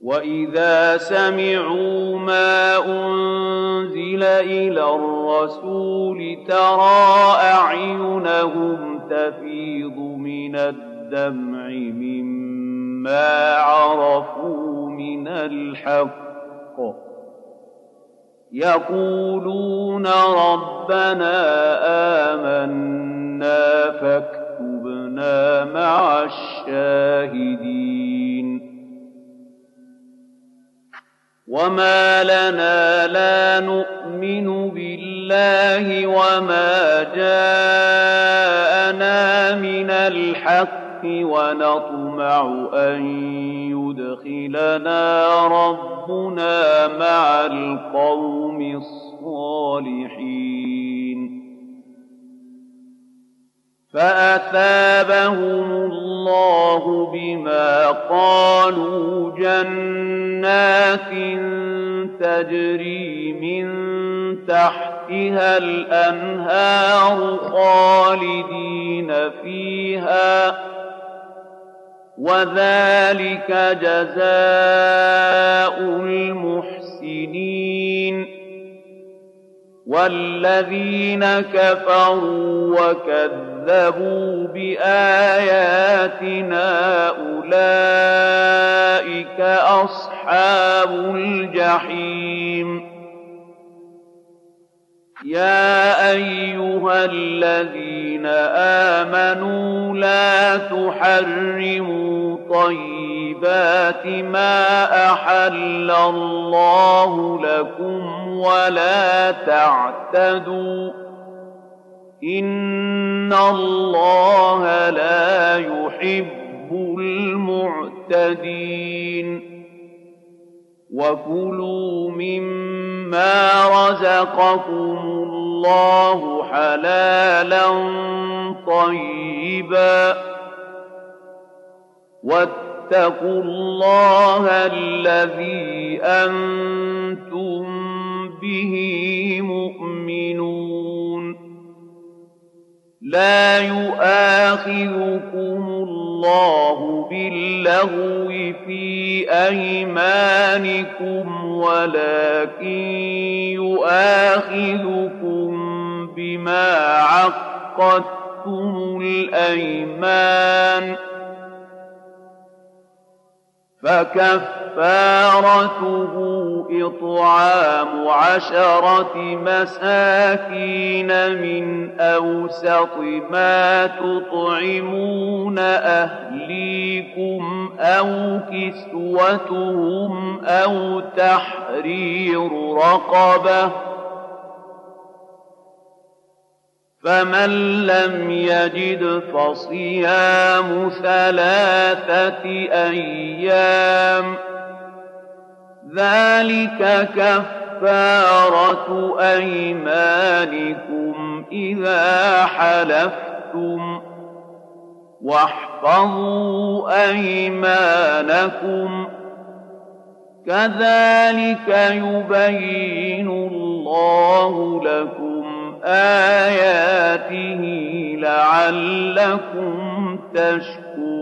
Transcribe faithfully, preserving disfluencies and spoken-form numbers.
وَإِذَا سَمِعُوا مَا أُنزِلَ إِلَى الرَّسُولِ تَرَىٰ أَعْيُنَهُمْ تَفِيضُ مِنَ الدَّمْعِ مِمَّا عَرَفُوا مِنَ الْحَقِّ يَقُولُونَ رَبَّنَا آمَنَّا فَاكْتُبْنَا مَعَ الشَّاهِدِينَ وَمَا لَنَا لَا نُؤْمِنُ بِاللَّهِ وَمَا جَاءَنَا مِنَ الْحَقِّ وَنَطْمَعُ أَن يُدْخِلَنَا رَبُّنَا مَعَ الْقَوْمِ الصَّالِحِينَ فَأَثَابَهُمُ اللَّهُ بِمَا قَالُوا جَنَّاتٍ تَجْرِي مِن تَحْتِهَا الْأَنْهَارُ خَالِدِينَ فِيهَا ۚ وَذَٰلِكَ جَزَاءُ الْمُحْسِنِينَ وَالَّذِينَ كَفَرُوا وَكَذَّبُوا بِآيَاتِنَا أُولَٰئِكَ أَصْحَابُ الْجَحِيمِ يَا أَيُّهَا الَّذِينَ آمَنُوا لَا تُحَرِّمُوا طَيِّبَاتِ مَا أَحَلَّ اللَّهُ لَكُمْ وَلَا تَعْتَدُوا ۚ إِنَّ اللَّهَ لَا يُحِبُّ الْمُعْتَدِينَ وَكُلُوا مِمَّا رَزَقَكُمُ اللَّهُ حَلَالًا طَيِّبًا وَاتَّقُوا اللَّهَ الَّذِي أَنتُم بِهِ مُؤْمِنُونَ لَا يُؤَاخِذُكُمُ اللَّهُ بِاللَّغْوِ فِي أَيْمَانِكُمْ وَلَٰكِن يُؤَاخِذُكُم بِمَا عَقَّدتُّمُ الْأَيْمَانَ ۖ فَكَفَّارَتُهُ إِطْعَامُ عَشَرَةِ مَسَاكِينَ مِنْ أَوْسَطِ مَا تُطْعِمُونَ أَهْلِيكُمْ أَوْ كِسْوَتُهُمْ أَوْ تَحْرِيرُ رَقَبَةٍ ۖ فَمَن لَّمْ يَجِدْ فَصِيَامُ ثَلَاثَةِ أَيَّامٍ ۚ ذَٰلِكَ كَفَّارَةُ أَيْمَانِكُمْ إِذَا حَلَفْتُمْ ۚ وَاحْفَظُوا أَيْمَانَكُمْ ۚ كَذَٰلِكَ يُبَيِّنُ اللَّهُ لَكُمْ آيَاتِهِ لَعَلَّكُمْ تَشْكُرُونَ